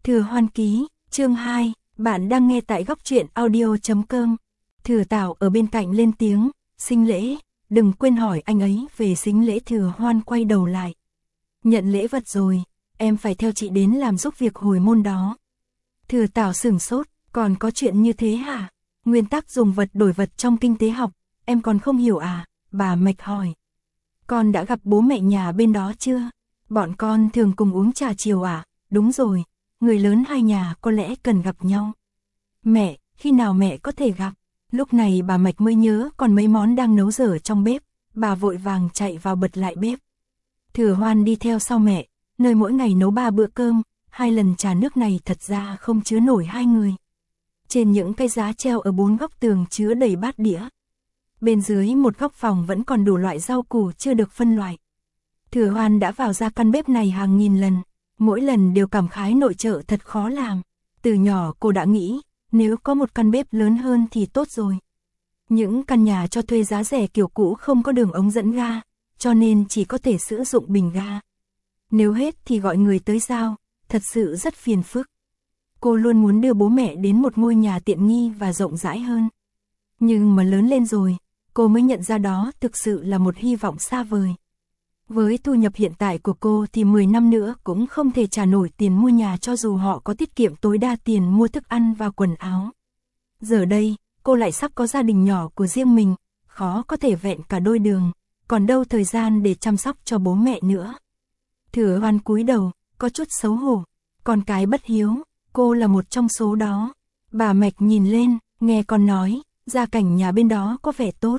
Thừa Hoan ký, chương 2, bạn đang nghe tại góc truyện audio.com. Thừa Tảo ở bên cạnh lên tiếng, sinh lễ, đừng quên hỏi anh ấy về sinh lễ. Thừa Hoan quay đầu lại. Nhận lễ vật rồi, em phải theo chị đến làm giúp việc hồi môn đó. Thừa Tảo sửng sốt, còn có chuyện như thế hả? Nguyên tắc dùng vật đổi vật trong kinh tế học, em còn không hiểu à? Bà Mạch hỏi. Con đã gặp bố mẹ nhà bên đó chưa? Bọn con thường cùng uống trà chiều à? Đúng rồi, người lớn hai nhà có lẽ cần gặp nhau. Mẹ, khi nào mẹ có thể gặp? Lúc này bà Mạch mới nhớ còn mấy món đang nấu dở trong bếp, bà vội vàng chạy vào bật lại bếp. Thừa Hoan đi theo sau mẹ, nơi mỗi ngày nấu 3 bữa cơm, 2 lần trà nước này thật ra không chứa nổi 2 người. Trên những cây giá treo ở 4 góc tường chứa đầy bát đĩa. Bên dưới một góc phòng vẫn còn đủ loại rau củ chưa được phân loại. Thừa Hoan đã vào ra căn bếp này hàng nghìn lần, mỗi lần đều cảm khái nội trợ thật khó làm. Từ nhỏ cô đã nghĩ, nếu có một căn bếp lớn hơn thì tốt rồi. Những căn nhà cho thuê giá rẻ kiểu cũ không có đường ống dẫn ga, cho nên chỉ có thể sử dụng bình ga. Nếu hết thì gọi người tới giao, thật sự rất phiền phức. Cô luôn muốn đưa bố mẹ đến một ngôi nhà tiện nghi và rộng rãi hơn. Nhưng mà lớn lên rồi, cô mới nhận ra đó thực sự là một hy vọng xa vời. Với thu nhập hiện tại của cô thì 10 năm nữa cũng không thể trả nổi tiền mua nhà cho dù họ có tiết kiệm tối đa tiền mua thức ăn và quần áo. Giờ đây, cô lại sắp có gia đình nhỏ của riêng mình, khó có thể vẹn cả đôi đường, còn đâu thời gian để chăm sóc cho bố mẹ nữa. Thừa Hoan cúi đầu, có chút xấu hổ, con cái bất hiếu, cô là một trong số đó. Bà Mạch nhìn lên, nghe con nói, gia cảnh nhà bên đó có vẻ tốt.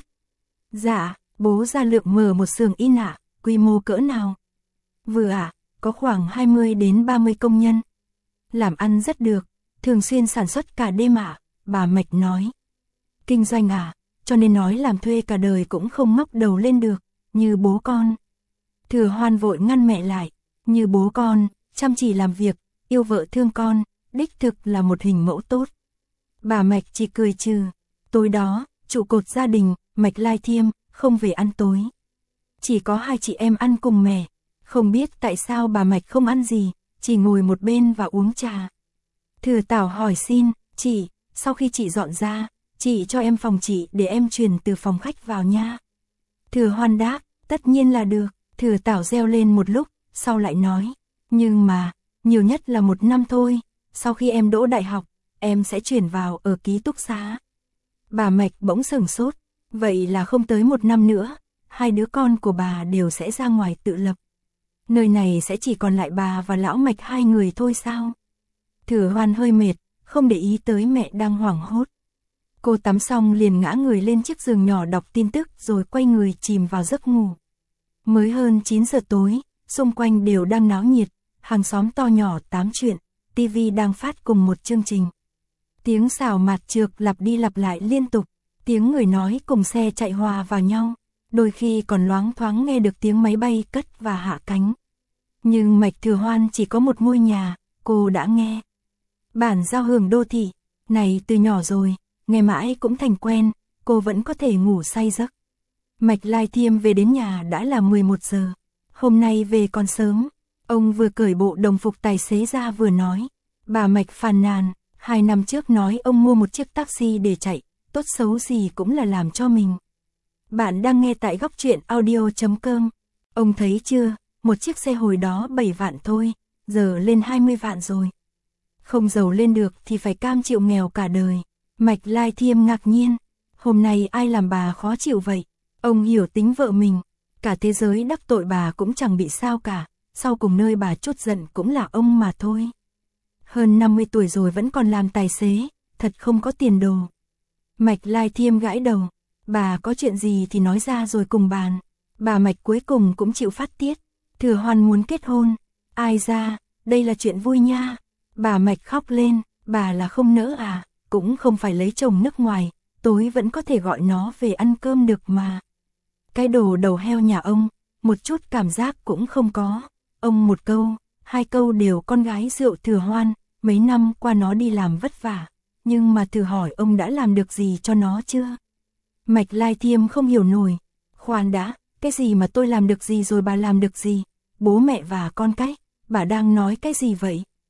Dạ, bố Gia Lượng mở một xưởng in ạ. Quy mô cỡ nào? Vừa ạ, có khoảng 20 đến 30 công nhân. Làm ăn rất được, thường xuyên sản xuất cả đêm ạ, bà Mạch nói. Kinh doanh à, cho nên nói làm thuê cả đời cũng không ngóc đầu lên được, như bố con. Thừa Hoan vội ngăn mẹ lại, như bố con, chăm chỉ làm việc, yêu vợ thương con, đích thực là một hình mẫu tốt. Bà Mạch chỉ cười trừ, tối đó, trụ cột gia đình, Mạch Lai Thiêm, không về ăn tối. Chỉ có 2 chị em ăn cùng mẹ, không biết tại sao bà Mạch không ăn gì, chỉ ngồi một bên và uống trà. Thừa Tảo hỏi xin, chị, sau khi chị dọn ra, chị cho em phòng chị để em chuyển từ phòng khách vào nha. Thừa Hoan đáp, tất nhiên là được. Thừa Tảo reo lên một lúc, sau lại nói, nhưng mà, nhiều nhất là 1 năm thôi, sau khi em đỗ đại học, em sẽ chuyển vào ở ký túc xá. Bà Mạch bỗng sửng sốt, vậy là không tới 1 năm nữa, 2 đứa con của bà đều sẽ ra ngoài tự lập. Nơi này sẽ chỉ còn lại bà và lão Mạch 2 người thôi sao? Thừa Hoan hơi mệt, không để ý tới mẹ đang hoảng hốt. Cô tắm xong liền ngã người lên chiếc giường nhỏ đọc tin tức rồi quay người chìm vào giấc ngủ. Mới hơn 9 giờ tối, xung quanh đều đang náo nhiệt, hàng xóm to nhỏ tám chuyện, TV đang phát cùng một chương trình. Tiếng xào mạt chược lặp đi lặp lại liên tục, tiếng người nói cùng xe chạy hòa vào nhau, đôi khi còn loáng thoáng nghe được tiếng máy bay cất và hạ cánh. Nhưng Mạch Thừa Hoan chỉ có một ngôi nhà, cô đã nghe. Bản giao hưởng đô thị, này từ nhỏ rồi, nghe mãi cũng thành quen, cô vẫn có thể ngủ say giấc. Mạch Lai Thiêm về đến nhà đã là 11 giờ. Hôm nay về còn sớm. Ông vừa cởi bộ đồng phục tài xế ra vừa nói. Bà Mạch phàn nàn, 2 năm trước nói ông mua một chiếc taxi để chạy, tốt xấu gì cũng là làm cho mình. Bạn đang nghe tại góc truyện audio.com. Ông thấy chưa, một chiếc xe hồi đó 7 vạn thôi, giờ lên 20 vạn rồi. Không giàu lên được thì phải cam chịu nghèo cả đời. Mạch Lai Thiêm ngạc nhiên, hôm nay ai làm bà khó chịu vậy? Ông hiểu tính vợ mình, cả thế giới đắc tội bà cũng chẳng bị sao cả, sau cùng nơi bà trút giận cũng là ông mà thôi. Hơn 50 tuổi rồi vẫn còn làm tài xế, thật không có tiền đồ. Mạch Lai Thiêm gãi đầu, bà có chuyện gì thì nói ra rồi cùng bàn. Bà Mạch cuối cùng cũng chịu phát tiết, Thừa Hoan muốn kết hôn, ai ra, đây là chuyện vui nha. Bà Mạch khóc lên, bà là không nỡ à, cũng không phải lấy chồng nước ngoài, tối vẫn có thể gọi nó về ăn cơm được mà. Cái đồ đầu heo nhà ông, một chút cảm giác cũng không có. Ông một câu, 2 câu đều con gái rượu Thừa Hoan, mấy năm qua nó đi làm vất vả, nhưng mà thử hỏi ông đã làm được gì cho nó chưa? Mạch Lai Thiêm không hiểu nổi, khoan đã, cái gì mà tôi làm được gì rồi bà làm được gì? Bố mẹ và con cái, bà đang nói cái gì vậy?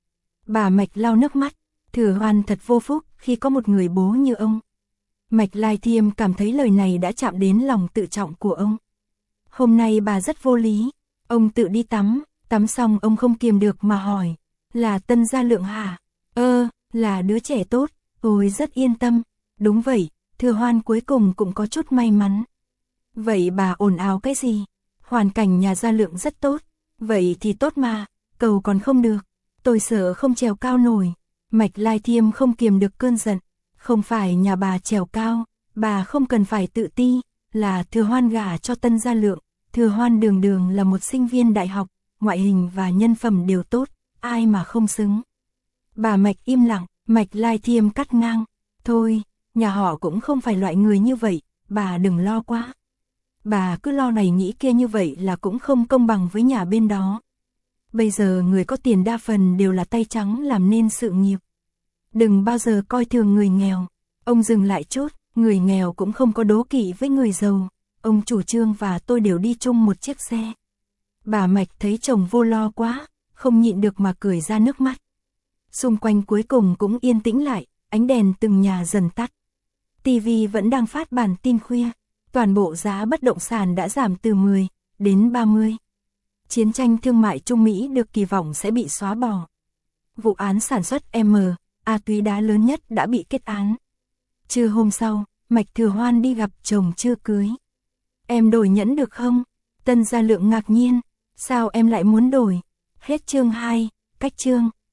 Bà Mạch lau nước mắt, Thừa Hoan thật vô phúc khi có một người bố như ông. Mạch Lai Thiêm cảm thấy lời này đã chạm đến lòng tự trọng của ông. Hôm nay bà rất vô lý, ông tự đi tắm, tắm xong ông không kiềm được mà hỏi, là Tân Gia Lượng hả? Là đứa trẻ tốt, tôi rất yên tâm. Đúng vậy, Thừa Hoan cuối cùng cũng có chút may mắn. Vậy bà ồn ào cái gì? Hoàn cảnh nhà Gia Lượng rất tốt. Vậy thì tốt mà, cầu còn không được. Tôi sợ không trèo cao nổi. Mạch Lai Thiêm không kiềm được cơn giận. Không phải nhà bà trèo cao, bà không cần phải tự ti, là Thừa Hoan gả cho Tân Gia Lượng. Thừa Hoan đường đường là một sinh viên đại học, ngoại hình và nhân phẩm đều tốt, ai mà không xứng. Bà Mạch im lặng, Mạch Lai Thiêm cắt ngang. Thôi, nhà họ cũng không phải loại người như vậy, bà đừng lo quá. Bà cứ lo này nghĩ kia như vậy là cũng không công bằng với nhà bên đó. Bây giờ người có tiền đa phần đều là tay trắng làm nên sự nghiệp. Đừng bao giờ coi thường người nghèo. Ông dừng lại chút, người nghèo cũng không có đố kỵ với người giàu. Ông chủ Trương và tôi đều đi chung một chiếc xe. Bà Mạch thấy chồng vô lo quá, không nhịn được mà cười ra nước mắt. Xung quanh cuối cùng cũng yên tĩnh lại, ánh đèn từng nhà dần tắt. TV vẫn đang phát bản tin khuya, toàn bộ giá bất động sản đã giảm từ 10 đến 30. Chiến tranh thương mại Trung Mỹ được kỳ vọng sẽ bị xóa bỏ. Vụ án sản xuất ma túy đá lớn nhất đã bị kết án. Trưa hôm sau, Mạch Thừa Hoan đi gặp chồng chưa cưới. Em đổi nhẫn được không? Tân Gia Lượng ngạc nhiên, sao em lại muốn đổi? Hết chương 2, cách chương.